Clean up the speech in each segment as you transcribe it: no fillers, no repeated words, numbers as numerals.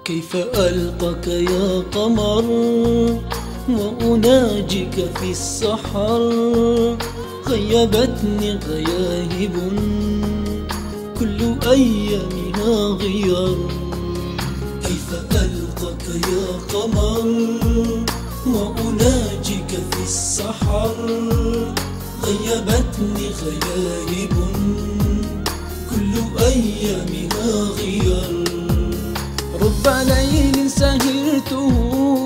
كيف ألقاك يا قمر وأناجيك في السحر؟ غيبتني غياهب كل أيامها غيار. كيف ألقاك يا قمر وأناجيك في السحر؟ غيبتني غياهب كل أيامها غيار. رب ليل سهرته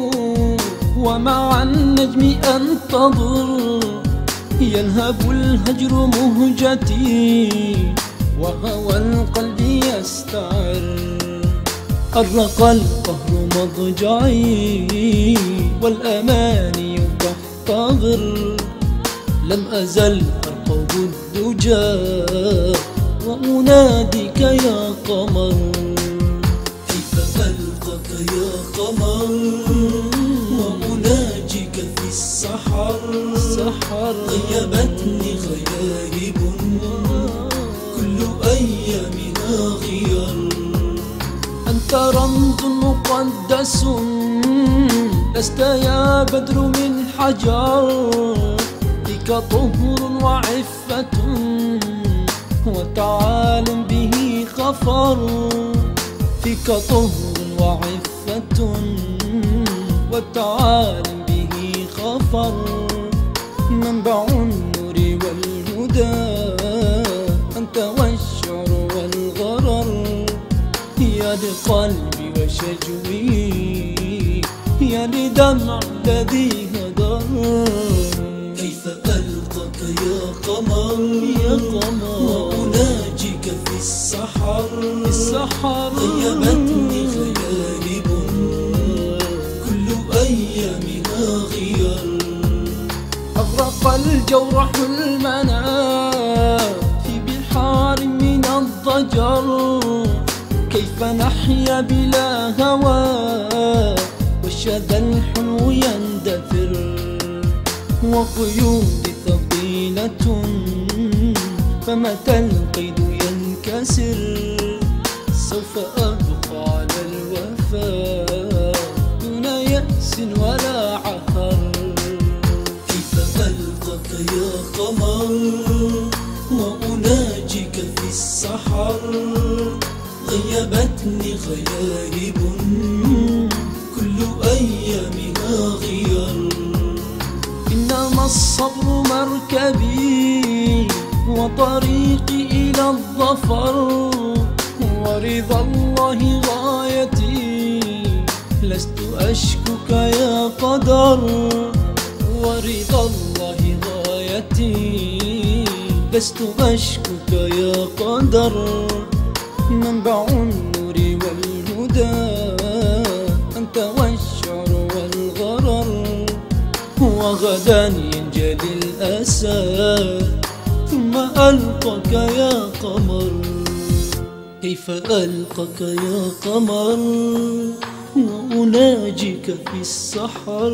ومع النجم أنتظر، ينهب الهجر مهجتي وهوى القلب يستعر. أرق القهر مضجعي والأماني تحتضر، لم أزل أرقب الدجى وأناديك يا قمر. ألقاك يا قمر وأناجيك في السحر؟ غيبتني غياهب كل أيامها غيار. أنت رمز مقدس لست يا بدر من حجر، بك طهر وعفة وتعالم به خفر. فيك طهر وعفة والتعالم به خفر، منبع النور والهدى أنت والشعر والغرر. يا لقلبي وشجوي يا لدمع الذي هدر. كيف ألقاك يا قمر وأناجيك في السحر؟ غيبتني غياهب كل أيامها غيار. أغرق الجورح المنى في بحار من الضجر، كيف نحيا بلا هوى والشذا الحلو يندثر. وقيودي ثقيلة فمتى القيد ينكسر، سوف أبقى على الوفاء دون يأس ولا عثر. كيف ألقاك يا قمر وأناجيك في السحر؟ غيبتني غياهب كل أيامها غيار. إنما الصبر مركبي وطريقي إلى الظفر، ورضا الله غايتي لست أشكوك يا قدر. ورضا الله غايتي لست أشكوك يا قدر. منبع النور والهدى أنت والشعر والغرر. وغدا ينجلي الأسى ثم ألقاك يا قمر. كيف ألقاك يا قمر وأناجيك في السحر؟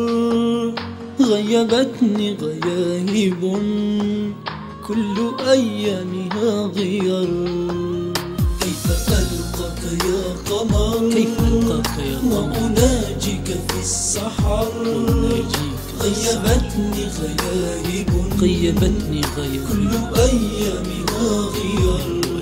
غيبتني غياهب كل أيامها غيار. كيف ألقاك يا قمر وأناجيك في السحر؟ غيبتني غياهب كل أيامها غيار.